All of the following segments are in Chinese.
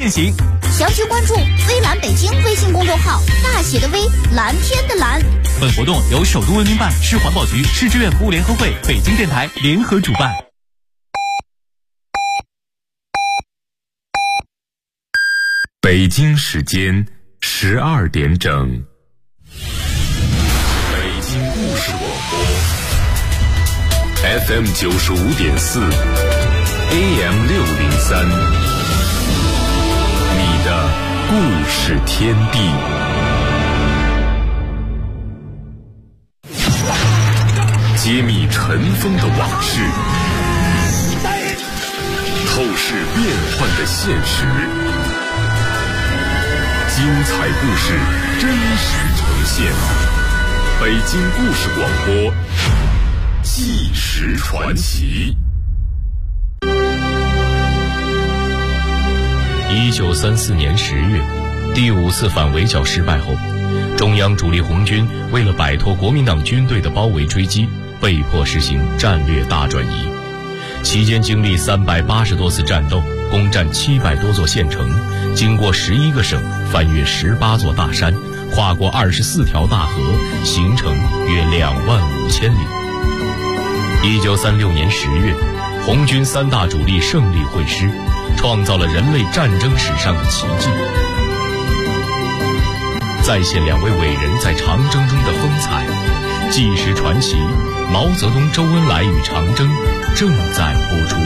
变形。 详情关注微蓝北京微信公众号，大写的微，蓝天的蓝。 本活动由首都文明办、市环保局、市志愿服务联合会、北京电台联合主办。 北京时间12点整，北京故事广播 FM 95.4 AM 603，你的故事天地。揭秘尘封的往事，透视变幻的现实，精彩故事真实呈现。北京故事广播，纪实传奇。 1934年10月，第5次反围剿失败后，中央主力红军为了摆脱国民党军队的包围追击，被迫实行战略大转移。期间经历380多次战斗，攻占700多座县城，经过11个省，翻越18座大山，跨过24条大河，行程约25000里。1936年10月，红军3大主力胜利会师，创造了人类战争史上的奇迹，再现2位伟人在长征中的风采。纪实传奇，毛泽东、周恩来与长征正在播出。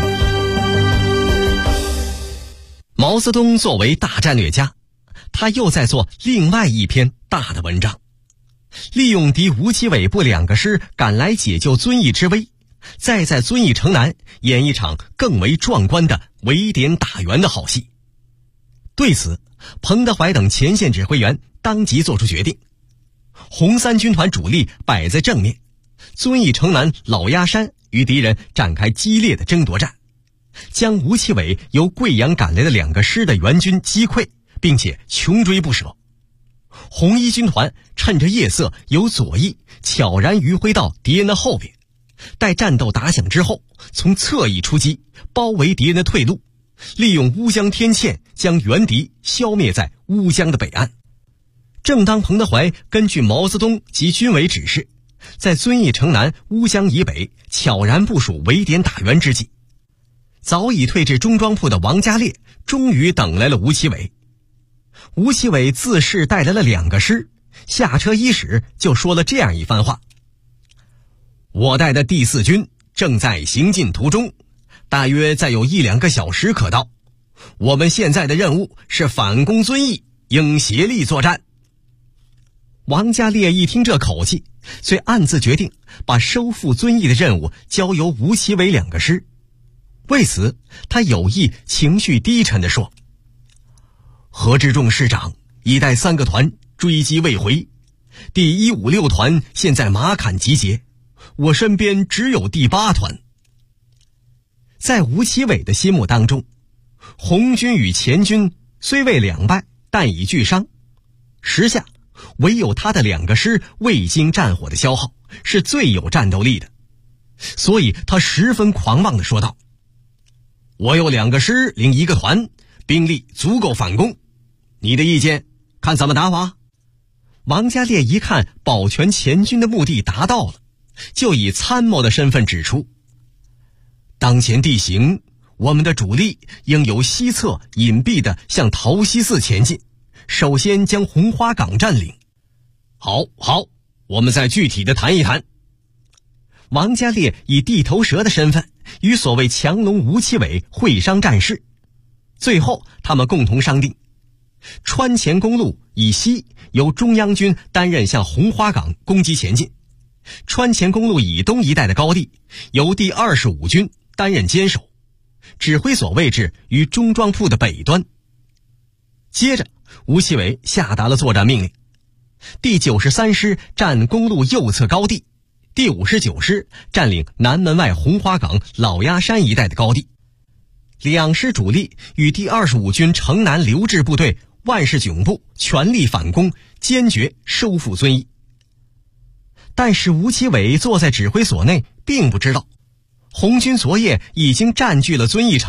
毛泽东作为大战略家，他又在做另外一篇大的文章，利用敌吴奇伟部2个师赶来解救遵义之危，再在遵义城南演一场更为壮观的围点打援的好戏。对此，彭德怀等前线指挥员当即做出决定，红三军团主力摆在正面，遵义城南老鸭山与敌人展开激烈的争夺战，将吴奇伟由贵阳赶来的2个师的援军击溃，并且穷追不舍。红一军团趁着夜色由左翼悄然迂回到敌人的后边，待战斗打响之后，从侧翼出击，包围敌人的退路，利用乌江天堑将援敌消灭在乌江的北岸。正当彭德怀根据毛泽东及军委指示，在遵义城南乌江以北悄然部署围点打援之际，早已退至中庄铺的王家烈终于等来了吴奇伟。吴奇伟自是带来了2个师，下车伊始就说了这样一番话：我带的第4军正在行进途中，大约再有1-2个小时可到。我们现在的任务是反攻遵义，应协力作战。王家烈一听这口气，遂暗自决定把收复遵义的任务交由吴奇伟2个师。为此，他有意情绪低沉地说：何志仲师长已带3个团追击未回，第156团现在马坎集结，我身边只有第8团。在吴奇伟的心目当中，红军与前军虽未两败，但已俱伤，时下唯有他的2个师未经战火的消耗，是最有战斗力的。所以他十分狂妄地说道：我有2个师领1个团，兵力足够反攻，你的意见看怎么打法？王家烈一看保全前军的目的达到了，就以参谋的身份指出：当前地形，我们的主力应由西侧隐蔽地向桃溪寺前进，首先将红花岗占领。好，我们再具体的谈一谈。王家烈以地头蛇的身份与所谓强龙吴奇伟会商战事，最后他们共同商定，川黔公路以西由中央军担任向红花岗攻击前进，川黔公路以东一带的高地由第25军担任坚守，指挥所位置于中庄铺的北端。接着吴奇伟下达了作战命令，第93师占公路右侧高地，第59师占领南门外红花岗老鸭山一带的高地。2师主力与第25军城南留置部队万事囧部全力反攻，坚决收复遵义。但是吴奇伟坐在指挥所内，并不知道红军昨夜已经占据了遵义城，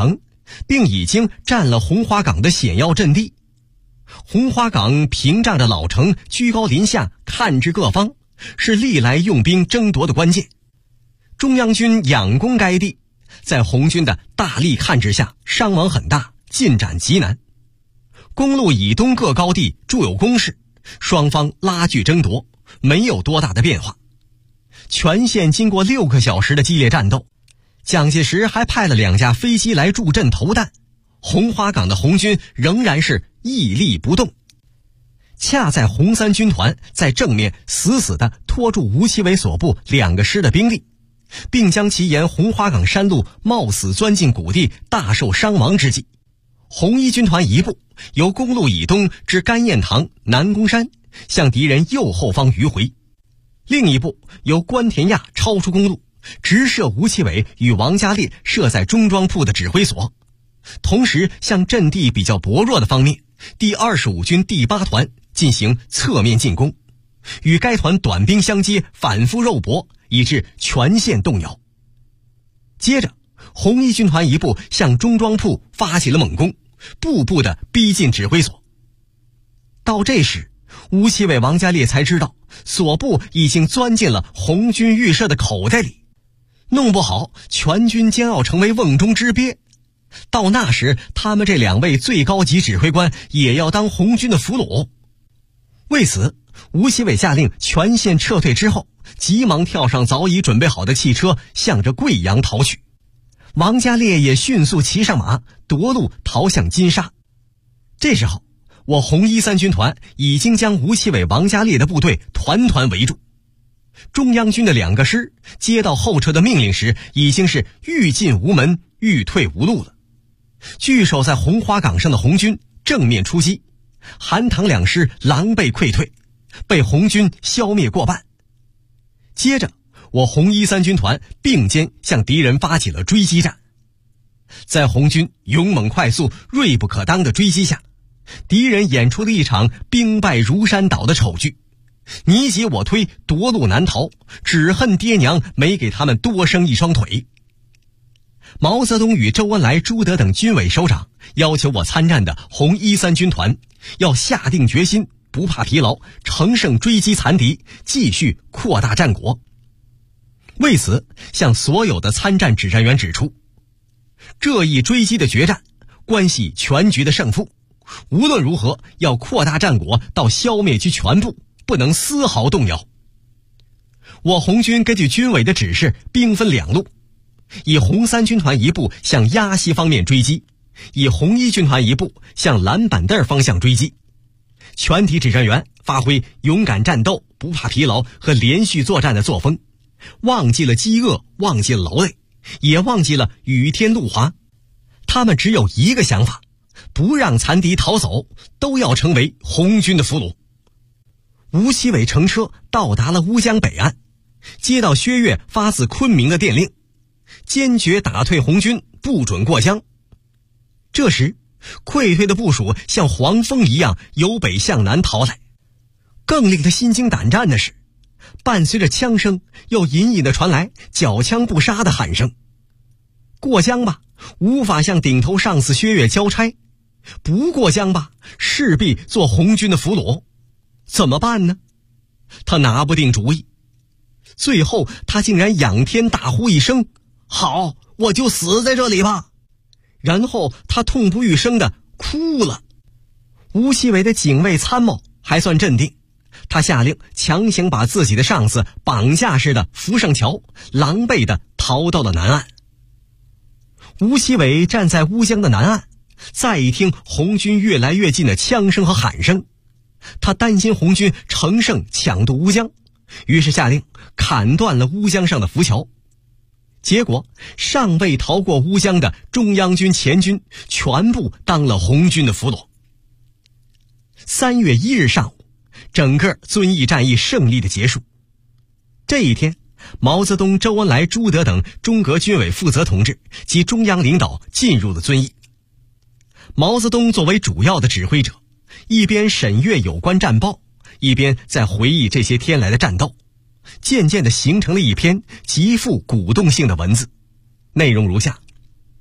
并已经占了红花岗的险要阵地。红花岗屏障着老城，居高临下，看至各方，是历来用兵争夺的关键。中央军仰攻该地，在红军的大力看制下，伤亡很大，进展极难。公路以东各高地筑有工事，双方拉锯争夺，没有多大的变化。全线经过6个小时的激烈战斗，蒋介石还派了2架飞机来助阵投弹，红花岗的红军仍然是屹立不动。恰在红三军团在正面死死地拖住吴奇伟所部2个师的兵力，并将其沿红花岗山路冒死钻进谷地，大受伤亡之际，红一军团一部由公路以东至甘堰塘、南宫山，向敌人右后方迂回；另一部由关田垭超出公路，直射吴奇伟与王家烈设在中庄铺的指挥所，同时向阵地比较薄弱的方面第25军第8团进行侧面进攻，与该团短兵相接，反复肉搏，以致全线动摇。接着红一军团一部向中庄铺发起了猛攻，步步地逼近指挥所。到这时，吴奇伟、王家烈才知道所部已经钻进了红军预设的口袋里，弄不好全军将要成为瓮中之鳖。到那时，他们这2位最高级指挥官也要当红军的俘虏。为此，吴奇伟下令全线撤退之后，急忙跳上早已准备好的汽车，向着贵阳逃去。王家烈也迅速骑上马，夺路逃向金沙。这时候，我红13军团已经将吴奇伟、王家烈的部队团团围住。中央军的2个师接到后撤的命令时，已经是欲进无门，欲退无路了。据守在红花岗上的红军正面出击，韩唐2师狼狈溃退，被红军消灭过半。接着我红13军团并肩向敌人发起了追击战。在红军勇猛快速、锐不可当的追击下，敌人演出了一场兵败如山倒的丑剧，你挤我推，夺路难逃，只恨爹娘没给他们多生一双腿。毛泽东与周恩来、朱德等军委首长要求我参战的红13军团要下定决心，不怕疲劳，乘胜追击残敌，继续扩大战果。为此，向所有的参战指战员指出，这一追击的决战关系全局的胜负，无论如何要扩大战果到消灭其全部，不能丝毫动摇。我红军根据军委的指示，兵分2路，以红3军团一部向鸭西方面追击，以红1军团一部向蓝板凳方向追击。全体指战员发挥勇敢战斗、不怕疲劳和连续作战的作风，忘记了饥饿，忘记了劳累，也忘记了雨天路滑。他们只有一个想法，不让残敌逃走，都要成为红军的俘虏。吴奇伟乘车到达了乌江北岸，接到薛岳发自昆明的电令，坚决打退红军，不准过江。这时，溃退的部署像黄蜂一样由北向南逃来。更令他心惊胆战的是，伴随着枪声，又隐隐地传来缴枪不杀的喊声。过江吧，无法向顶头上司薛岳交差；不过江吧，势必做红军的俘虏。怎么办呢？他拿不定主意。最后，他竟然仰天大呼一声：“好，我就死在这里吧！”然后他痛不欲生地哭了。吴奇伟的警卫参谋还算镇定，他下令强行把自己的上司绑架似的扶上桥，狼狈地逃到了南岸。吴奇伟站在乌江的南岸，再一听红军越来越近的枪声和喊声，他担心红军乘胜抢渡乌江，于是下令砍断了乌江上的浮桥。结果尚未逃过乌江的中央军前军全部当了红军的俘虏。3月1日上午，整个遵义战役胜利的结束。这一天，毛泽东、周恩来、朱德等中革军委负责同志及中央领导进入了遵义。毛泽东作为主要的指挥者，一边审阅有关战报，一边在回忆这些天来的战斗，渐渐地形成了一篇极富鼓动性的文字。内容如下：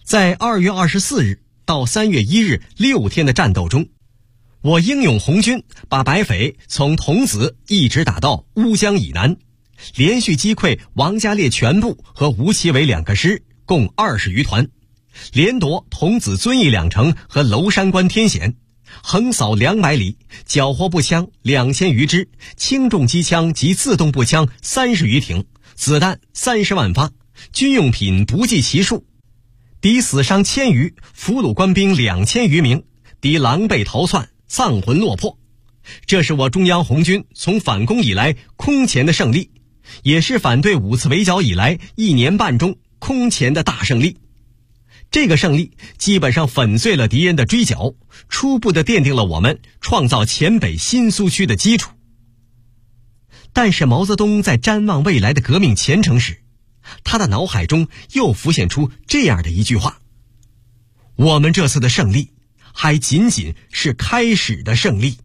在2月24日到3月1日6天的战斗中，我英勇红军把白匪从桐梓一直打到乌江以南，连续击溃王家烈全部和吴奇伟2个师，共20余团，连夺桐梓遵义2城和娄山关天险，横扫200里，缴获步枪2000余支，轻重机枪及自动步枪30余挺，子弹30万发，军用品不计其数。敌死伤1000余，俘虏官兵2000余名，敌狼狈逃窜，丧魂落魄。这是我中央红军从反攻以来空前的胜利，也是反对5次围剿以来1年半中空前的大胜利。这个胜利基本上粉碎了敌人的追剿，初步地奠定了我们创造黔北新苏区的基础。但是毛泽东在瞻望未来的革命前程时，他的脑海中又浮现出这样的一句话：我们这次的胜利还仅仅是开始的胜利。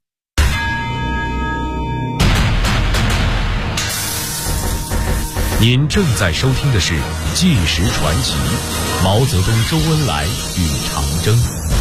您正在收听的是《纪实传奇》，毛泽东、周恩来与长征。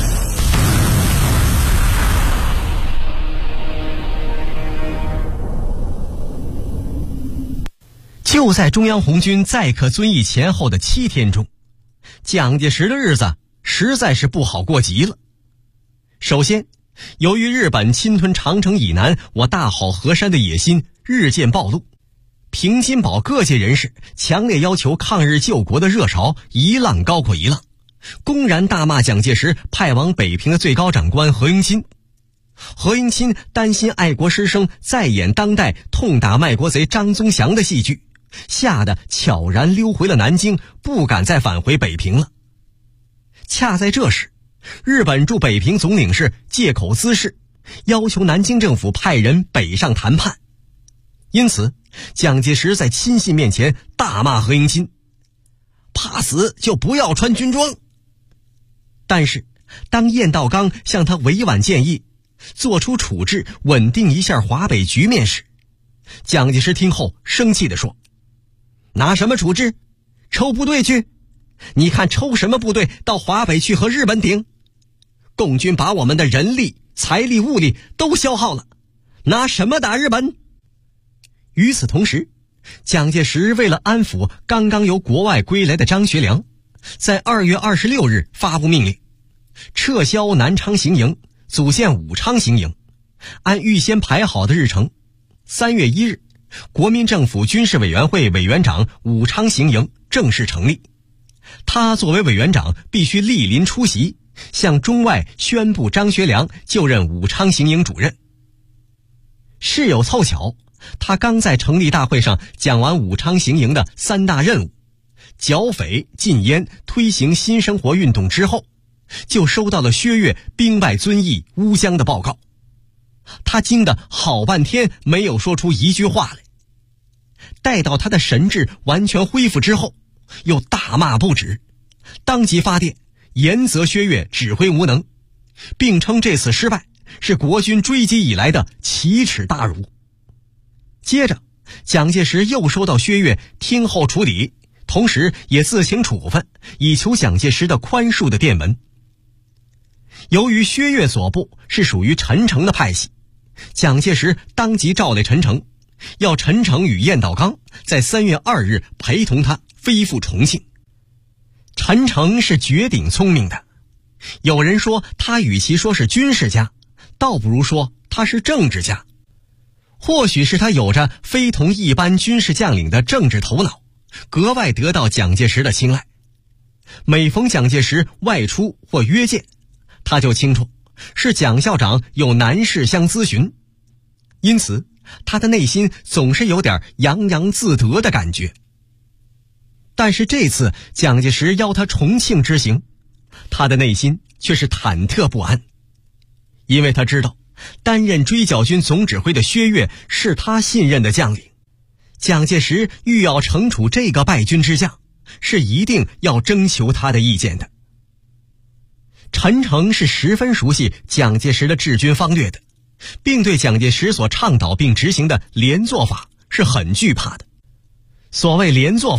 就在中央红军再克遵义前后的7天中，蒋介石的日子实在是不好过极了。首先，由于日本侵吞长城以南我大好河山的野心日渐暴露，平津堡各界人士强烈要求抗日救国的热潮一浪高过一浪，公然大骂蒋介石派往北平的最高长官何应钦。何应钦担心爱国师生再演当代痛打卖国贼张宗祥的戏剧，吓得悄然溜回了南京，不敢再返回北平了。恰在这时，日本驻北平总领事借口滋事，要求南京政府派人北上谈判。因此，蒋介石在亲信面前大骂何应钦，怕死就不要穿军装。但是当晏道刚向他委婉建议做出处置，稳定一下华北局面时，蒋介石听后生气地说：拿什么处置？抽部队去？你看抽什么部队到华北去和日本顶？共军把我们的人力、财力、物力都消耗了，拿什么打日本？与此同时，蒋介石为了安抚刚刚由国外归来的张学良，在2月26日发布命令，撤销南昌行营，组建武昌行营，按预先排好的日程，3月1日，国民政府军事委员会委员长武昌行营正式成立。他作为委员长必须莅临出席，向中外宣布张学良就任武昌行营主任。事有凑巧，他刚在成立大会上讲完武昌行营的3大任务——剿匪、禁烟、推行新生活运动之后，就收到了薛岳兵败遵义、乌江的报告。他惊得好半天没有说出一句话来。待到他的神智完全恢复之后，又大骂不止，当即发电严责薛岳指挥无能，并称这次失败是国军追击以来的奇耻大辱。接着，蒋介石又收到薛岳听候处理，同时也自行处分，以求蒋介石的宽恕的电文。由于薛岳所部是属于陈诚的派系，蒋介石当即召来陈诚，要陈诚与晏道刚在3月2日陪同他飞赴重庆。陈诚是绝顶聪明的，有人说他与其说是军事家，倒不如说他是政治家。或许是他有着非同一般军事将领的政治头脑，格外得到蒋介石的青睐。每逢蒋介石外出或约见，他就清楚是蒋校长有难事相咨询，因此他的内心总是有点洋洋自得的感觉。但是这次蒋介石邀他重庆之行，他的内心却是忐忑不安，因为他知道担任追剿军总指挥的薛岳是他信任的将领，蒋介石欲要惩处这个败军之将，是一定要征求他的意见的。陈诚是十分熟悉蒋介石的治军方略的，并对蒋介石所倡导并执行的连坐法是很惧怕的。所谓连坐法，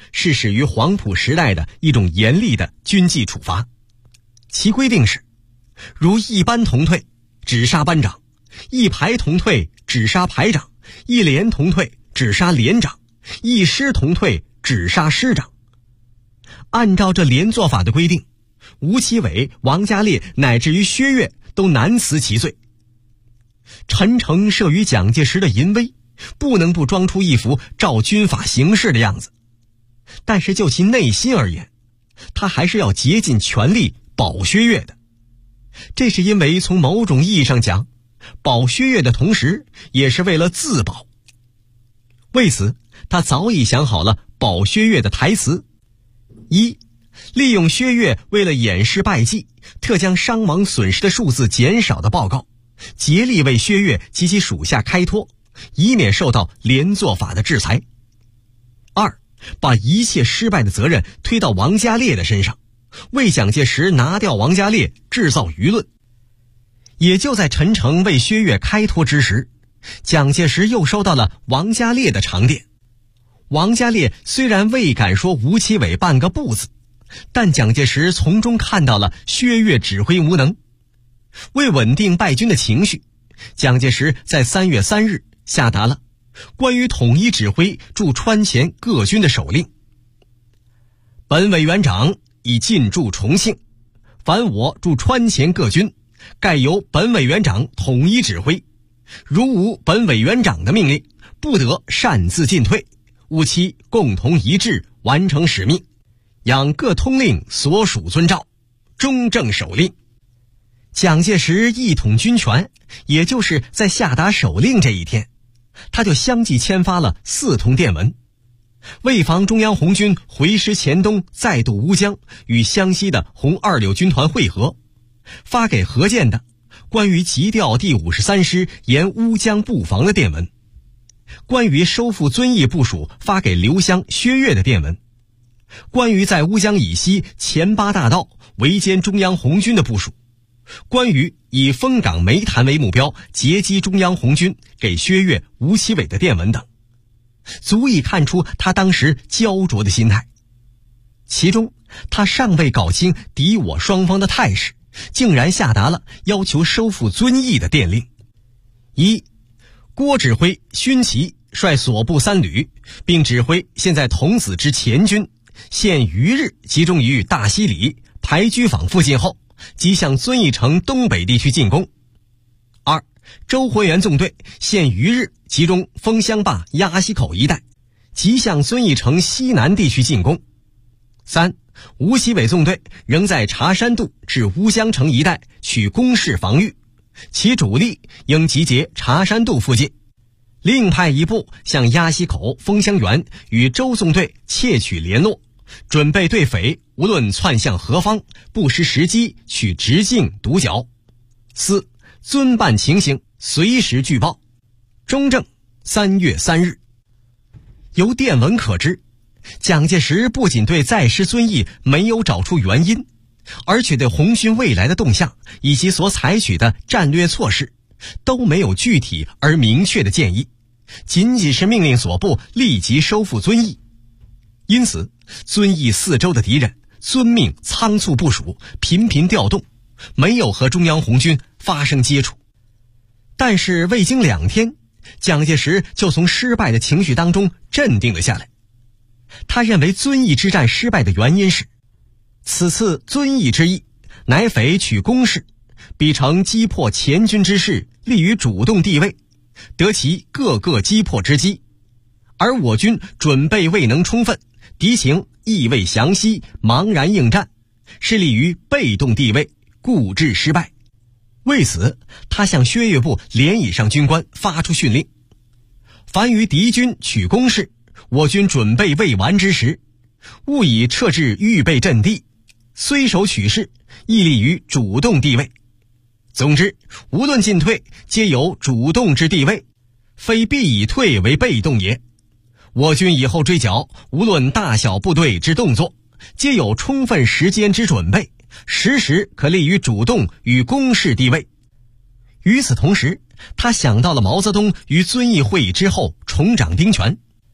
是始于黄埔时代的一种严厉的军纪处罚。其规定是：如一班同退，只杀班长；一排同退，只杀排长；一连同退，只杀连长；一师同退，只杀师长。按照这连坐法的规定，吴奇伟、王家烈乃至于薛岳都难辞其罪。陈诚慑于蒋介石的淫威，不能不装出一副照军法行事的样子，但是就其内心而言，他还是要竭尽全力保薛岳的。这是因为从某种意义上讲，保薛岳的同时也是为了自保。为此，他早已想好了保薛岳的台词：一、利用薛岳为了掩饰败绩，特将伤亡损失的数字减少的报告，竭力为薛岳及其属下开脱，以免受到连坐法的制裁。二、把一切失败的责任推到王家烈的身上，为蒋介石拿掉王家烈制造舆论。也就在陈诚为薛岳开脱之时，蒋介石又收到了王家烈的长电。王家烈虽然未敢说吴奇伟半个不字，但蒋介石从中看到了薛岳指挥无能。为稳定败军的情绪，蒋介石在3月3日下达了关于统一指挥驻川黔各军的手令：本委员长已进驻重庆，凡我驻川黔各军，盖由本委员长统一指挥，如无本委员长的命令，不得擅自进退，务期共同一致完成使命，仰各通令所属遵照，忠正守令。蒋介石一统军权，也就是在下达手令这一天，他就相继签发了4通电文。为防中央红军回师黔东再渡乌江与湘西的红二六军团会合，发给何键的关于急调第53师沿乌江布防的电文，关于收复遵义部署发给刘湘、薛岳的电文，关于在乌江以西前8大道围歼中央红军的部署，关于以丰岗煤潭为目标截击中央红军给薛岳、吴奇伟的电文等，足以看出他当时焦灼的心态。其中他尚未搞清敌我双方的态势，竟然下达了要求收复遵义的电令。一、郭指挥勋旗率所部3旅，并指挥现在童子之前军，现余日集中于大西里、排居坊附近后，即向遵义城东北地区进攻。二、周活元纵队现余日集中枫香坝、鸭溪口一带，即向遵义城西南地区进攻。三、吴奇伟纵队仍在茶山渡至乌江城一带取工事防御，其主力应集结茶山渡附近，另派一部向鸭溪口、枫香园与周纵队窃取联络，准备对匪无论窜向何方，不失时机取直径堵剿。四、遵办情形随时据报。中正3月3日。由电文可知，蒋介石不仅对再失遵义没有找出原因，而且对红军未来的动向以及所采取的战略措施都没有具体而明确的建议，仅仅是命令所部立即收复遵义。因此遵义4周的敌人遵命仓促部署，频频调动，没有和中央红军发生接触。但是未经2天，蒋介石就从失败的情绪当中镇定了下来。他认为遵义之战失败的原因是，此次遵义之役乃匪取攻势，彼乘击破黔军之势，立于主动地位，得其各个击破之机，而我军准备未能充分，敌情亦未详悉，茫然应战，是立于被动地位，故致失败。为此，他向薛岳部连以上军官发出训令：凡于敌军取攻势，我军准备未完之时，务以撤至预备阵地，虽守取势，亦立于主动地位。总之，无论进退，皆有主动之地位，非必以退为被动也。我军以后追剿，无论大小部队之动作，皆有充分时间之准备，时时可立于主动与攻势地位。与此同时，他想到了毛泽东于遵义会议之后重掌兵权，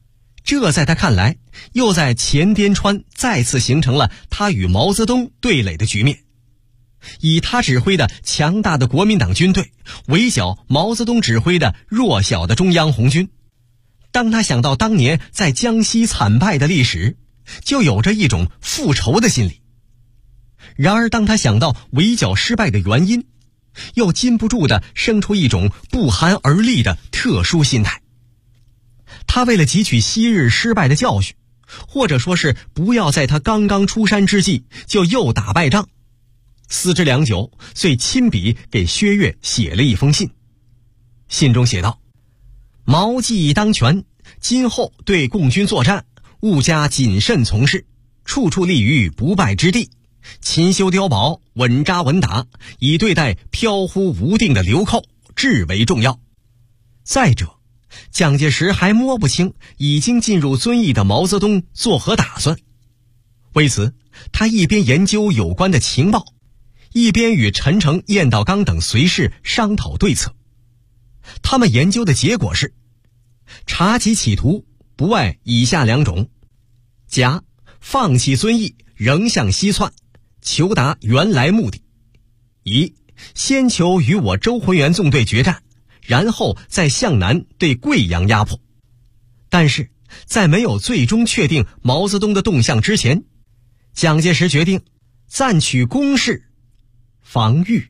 这在他看来，又在前滇川再次形成了他与毛泽东对垒的局面。以他指挥的强大的国民党军队围剿毛泽东指挥的弱小的中央红军。当他想到当年在江西惨败的历史，就有着一种复仇的心理。然而当他想到围剿失败的原因，又禁不住地生出一种不寒而栗的特殊心态。他为了汲取昔日失败的教训，或者说是不要在他刚刚出山之际就又打败仗，思之良久，遂亲笔给薛岳写了一封信。信中写道：毛既已当权，今后对共军作战，务加谨慎从事，处处立于不败之地，勤修碉堡，稳扎稳打，以对待飘忽无定的流寇，至为重要。再者，蒋介石还摸不清已经进入遵义的毛泽东作何打算。为此，他一边研究有关的情报，一边与陈诚、晏道刚等随侍商讨对策。他们研究的结果是，查其企图不外以下两种：甲，放弃遵义，仍向西窜，求达原来目的；乙，先求与我周浑元纵队决战，然后再向南对贵阳压迫。但是在没有最终确定毛泽东的动向之前，蒋介石决定暂取攻势，防御。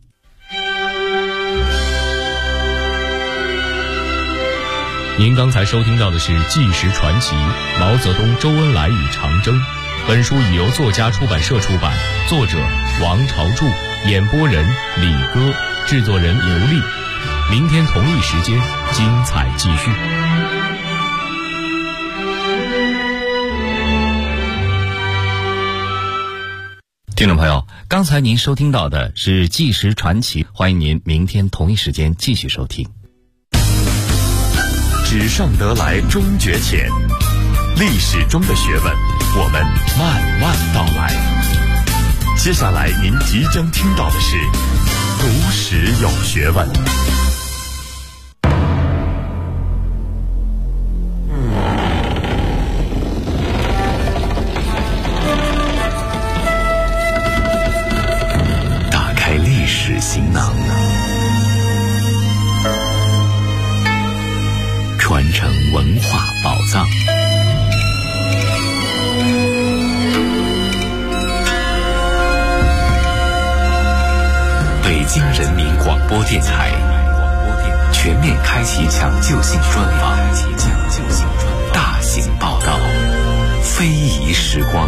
您刚才收听到的是《纪实传奇：毛泽东、周恩来与长征》。本书已由作家出版社出版，作者王朝柱，演播人李歌，制作人刘丽。明天同一时间，精彩继续。 听众朋友，刚才您收听到的是《纪实传奇》，欢迎您明天同一时间继续收听。 纸上得来终觉浅，历史中的学问，我们慢慢道来。接下来您即将听到的是读史有学问。打开历史行囊，传承文化宝藏。北京人民广播电台全面开启抢救性专访，大型报道，非遗时光。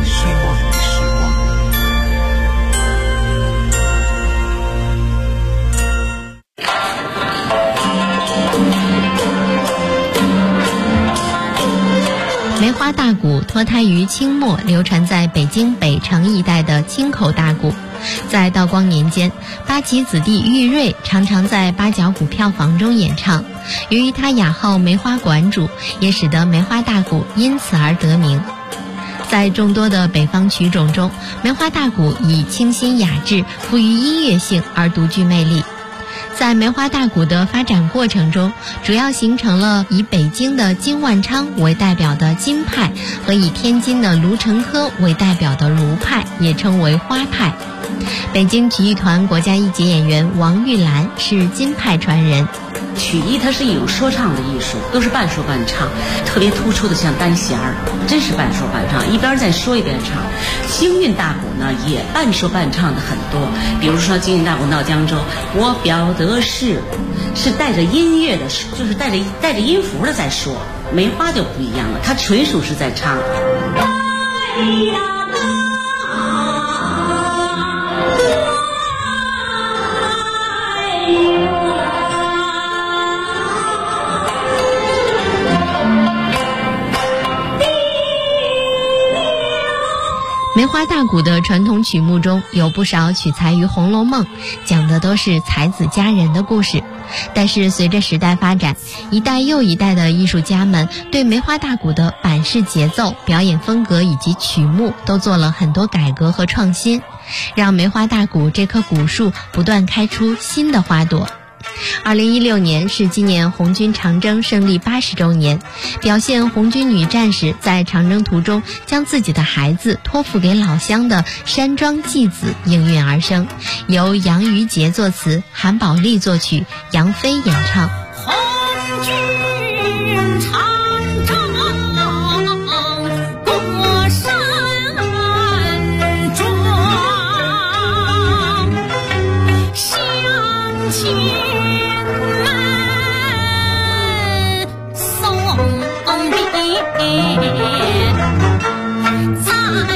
梅花大鼓脱胎于清末流传在北京北城一带的京口大鼓，在道光年间，八旗子弟玉瑞常常在八角鼓票房中演唱。由于他雅号梅花馆主，也使得梅花大鼓因此而得名。在众多的北方曲种中，梅花大鼓以清新雅致、富于音乐性而独具魅力。在梅花大鼓的发展过程中，主要形成了以北京的金万昌为代表的金派和以天津的卢成科为代表的卢派，也称为花派。北京曲艺团国家一级演员王玉兰是金派传人。 曲艺它是一种说唱的艺术，都是半说半唱，特别突出的像单弦儿，真是半说半唱，一边在说一边唱。京韵大鼓呢也半说半唱的很多，比如说京韵大鼓到江州，我表的是带着音乐的，就是带着音符的在说。梅花就不一样了，它纯属是在唱。 梅花大鼓的传统曲目中有不少取材于《红楼梦》，讲的都是才子佳人的故事。但是随着时代发展，一代又一代的艺术家们对梅花大鼓的板式节奏、表演风格以及曲目都做了很多改革和创新，让梅花大鼓这棵古树不断开出新的花朵。 2016年是纪念红军长征胜利80周年，表现红军女战士在长征途中将自己的孩子托付给老乡的山庄祭子应运而生，由杨于杰作词，韩宝利作曲，杨飞演唱。 红军长征过山庄，乡亲们送别在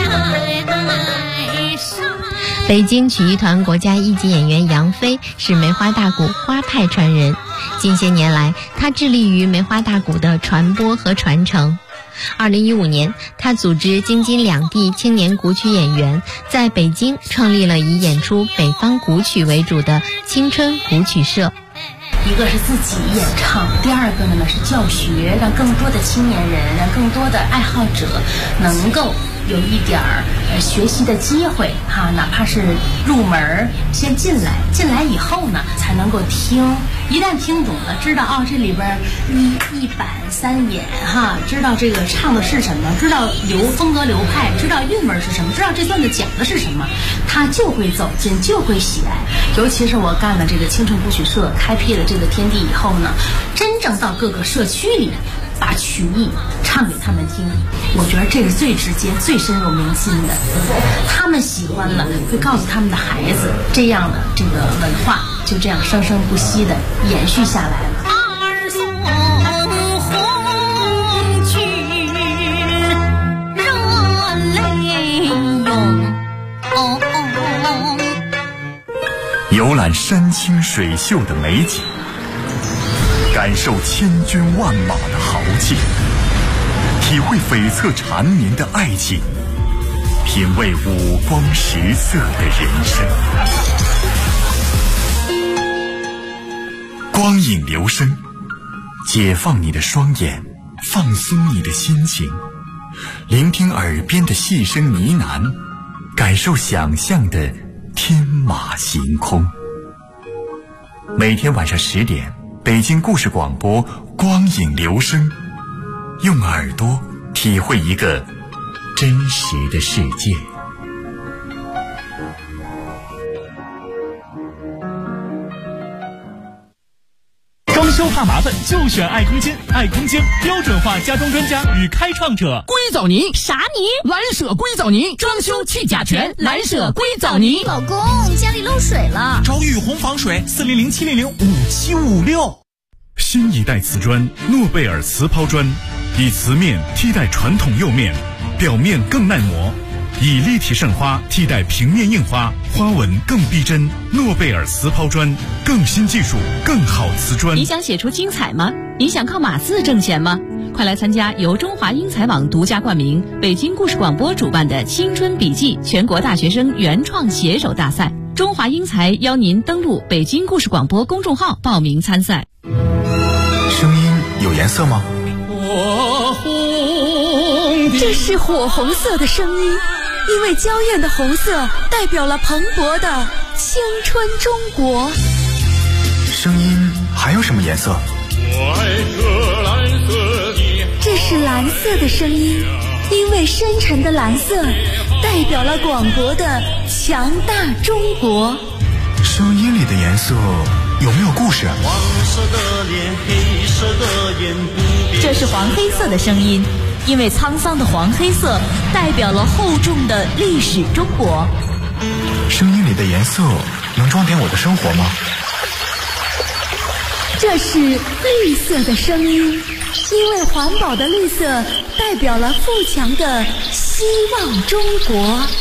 上。 北京曲艺团国家一级演员杨飞是梅花大鼓花派传人，近些年来他致力于梅花大鼓的传播和传承。2015年，他组织京津两地青年古曲演员在北京创立了以演出北方古曲为主的青春古曲社。 一个是自己演唱，第二个呢是教学，让更多的青年人，让更多的爱好者能够有一点学习的机会哈，哪怕是入门先进来以后呢，才能够听。一旦听懂了，知道这里边一板三眼哈，知道这个唱的是什么，知道风格流派，知道韵味是什么，知道这段子讲的是什么，他就会走进，就会喜爱。尤其是我干了这个青春古曲社，开辟了这个天地以后呢，真正到各个社区里把曲艺唱给他们听，我觉得这是最直接、最深入民心的。他们喜欢了，会告诉他们的孩子，这样的这个文化就这样生生不息的延续下来了。 二送红军，热泪涌。 游览山清水秀的美景，感受千军万马的豪气，体会悱恻缠绵的爱情，品味五光十色的人生。光影留声，解放你的双眼，放松你的心情，聆听耳边的细声呢喃，感受想象的天马行空。每天晚上10点，北京故事广播光影留声，用耳朵体会一个真实的世界。 装修怕麻烦就选爱空间，爱空间标准化家装专家与开创者。 硅藻泥啥泥？ 蓝舍硅藻泥，装修去甲醛，蓝舍硅藻泥。 老公，家里漏水了， 找雨虹防水，400-700-5756。 新一代瓷砖诺贝尔瓷抛砖，以瓷面替代传统釉面，表面更耐磨，以立体渗花替代平面印花，花纹更逼真。诺贝尔瓷抛砖，更新技术，更好瓷砖。 你想写出精彩吗？你想靠码字挣钱吗？快来参加由中华英才网独家冠名、北京故事广播主办的青春笔记全国大学生原创写手大赛。中华英才邀您登录北京故事广播公众号报名参赛。 声音有颜色吗？ 火红， 这是火红色的声音，因为娇艳的红色代表了蓬勃的青春中国。 声音还有什么颜色？ 我爱这蓝色的， 这是蓝色的声音，因为深沉的蓝色代表了广博的强大中国。 声音里的颜色有没有故事？ 黄色的脸，黑色的眼，不变。 这是黄黑色的声音，因为沧桑的黄黑色代表了厚重的历史中国。 声音里的颜色能装点我的生活吗？ 这是绿色的声音，因为环保的绿色代表了富强的希望中国。